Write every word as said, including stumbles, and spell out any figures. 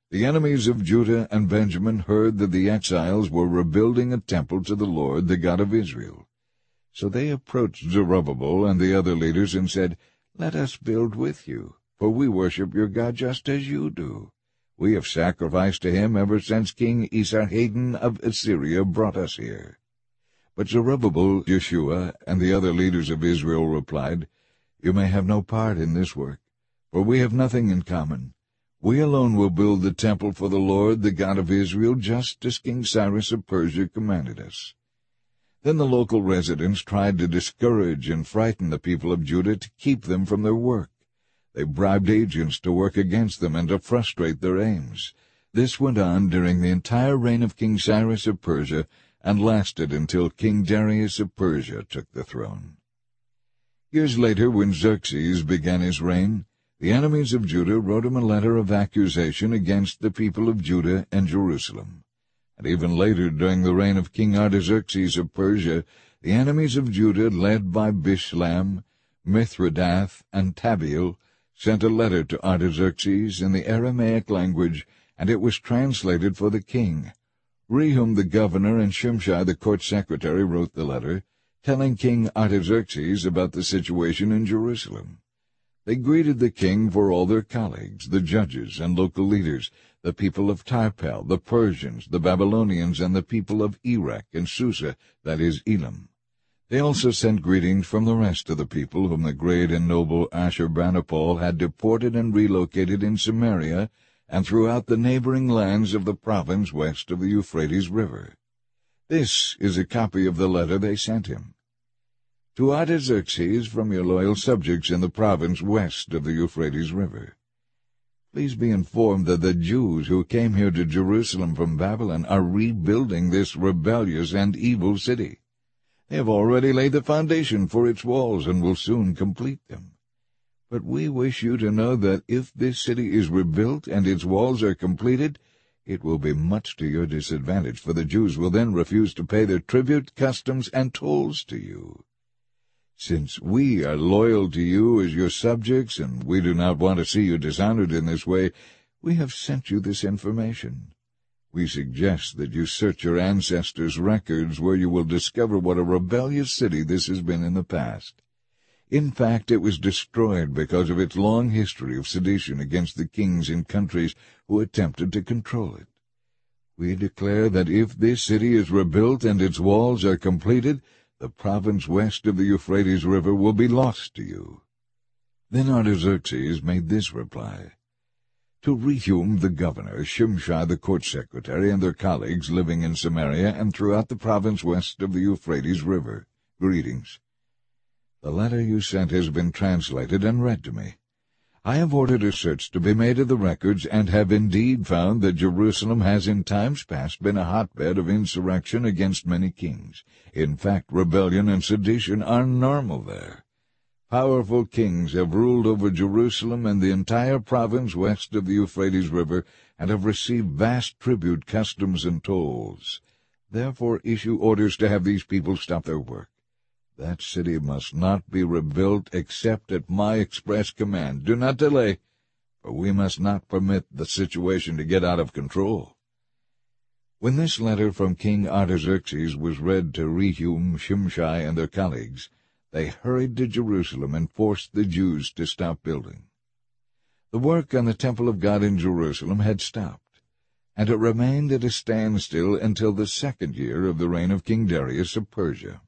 the enemies of Judah and Benjamin heard that the exiles were rebuilding a temple to the Lord, the God of Israel. So they approached Zerubbabel and the other leaders and said, "Let us build with you, for we worship your God just as you do. We have sacrificed to him ever since King Esarhaddon of Assyria brought us here." But Zerubbabel, Jeshua, and the other leaders of Israel replied, "You may have no part in this work, for we have nothing in common. We alone will build the temple for the Lord, the God of Israel, just as King Cyrus of Persia commanded us." Then the local residents tried to discourage and frighten the people of Judah to keep them from their work. They bribed agents to work against them and to frustrate their aims. This went on during the entire reign of King Cyrus of Persia, and lasted until King Darius of Persia took the throne. Years later, when Xerxes began his reign, the enemies of Judah wrote him a letter of accusation against the people of Judah and Jerusalem. And even later, during the reign of King Artaxerxes of Persia, the enemies of Judah, led by Bishlam, Mithridath, and Tabeel, sent a letter to Artaxerxes in the Aramaic language, and it was translated for the king. Rehum the governor and Shimshai the court secretary wrote the letter, telling King Artaxerxes about the situation in Jerusalem. They greeted the king for all their colleagues, the judges and local leaders, the people of Tarpel, the Persians, the Babylonians, and the people of Erech and Susa, that is, Elam. They also sent greetings from the rest of the people whom the great and noble Ashurbanipal had deported and relocated in Samaria and throughout the neighboring lands of the province west of the Euphrates River. This is a copy of the letter they sent him. To Artaxerxes, from your loyal subjects in the province west of the Euphrates River. Please be informed that the Jews who came here to Jerusalem from Babylon are rebuilding this rebellious and evil city. They have already laid the foundation for its walls and will soon complete them. But we wish you to know that if this city is rebuilt and its walls are completed, it will be much to your disadvantage, for the Jews will then refuse to pay their tribute, customs, and tolls to you. Since we are loyal to you as your subjects, and we do not want to see you dishonored in this way, we have sent you this information. We suggest that you search your ancestors' records, where you will discover what a rebellious city this has been in the past. In fact, it was destroyed because of its long history of sedition against the kings and countries who attempted to control it. We declare that if this city is rebuilt and its walls are completed, the province west of the Euphrates River will be lost to you." Then Artaxerxes made this reply. To Rehum the governor, Shimshai the court secretary, and their colleagues living in Samaria and throughout the province west of the Euphrates River, greetings. The letter you sent has been translated and read to me. I have ordered a search to be made of the records, and have indeed found that Jerusalem has in times past been a hotbed of insurrection against many kings. In fact, rebellion and sedition are normal there. Powerful kings have ruled over Jerusalem and the entire province west of the Euphrates River, and have received vast tribute, customs, and tolls. Therefore issue orders to have these people stop their work. That city must not be rebuilt except at my express command. Do not delay, for we must not permit the situation to get out of control." When this letter from King Artaxerxes was read to Rehum, Shimshai, and their colleagues, they hurried to Jerusalem and forced the Jews to stop building. The work on the temple of God in Jerusalem had stopped, and it remained at a standstill until the second year of the reign of King Darius of Persia.